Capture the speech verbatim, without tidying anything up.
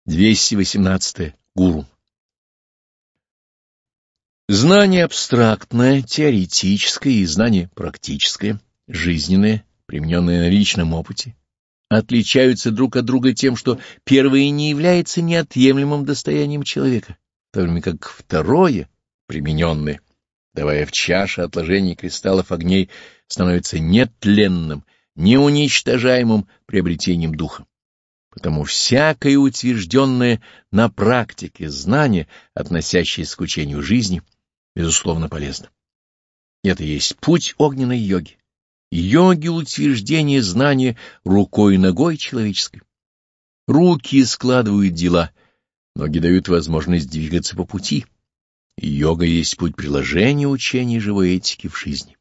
двести восемнадцатое. Гуру. Знание абстрактное, теоретическое и знание практическое, жизненное, примененное на личном опыте, отличаются друг от друга тем, что первое не является неотъемлемым достоянием человека, в то время как второе, примененное, давая в чаше отложений кристаллов огней, становится нетленным, неуничтожаемым приобретением духа. Потому всякое утвержденное на практике знание, относящееся к учению жизни, безусловно полезно. Это есть путь огненной йоги. Йоги утверждение знания рукой и ногой человеческой. Руки складывают дела, ноги дают возможность двигаться по пути. Йога есть путь приложения учения живой этики в жизни.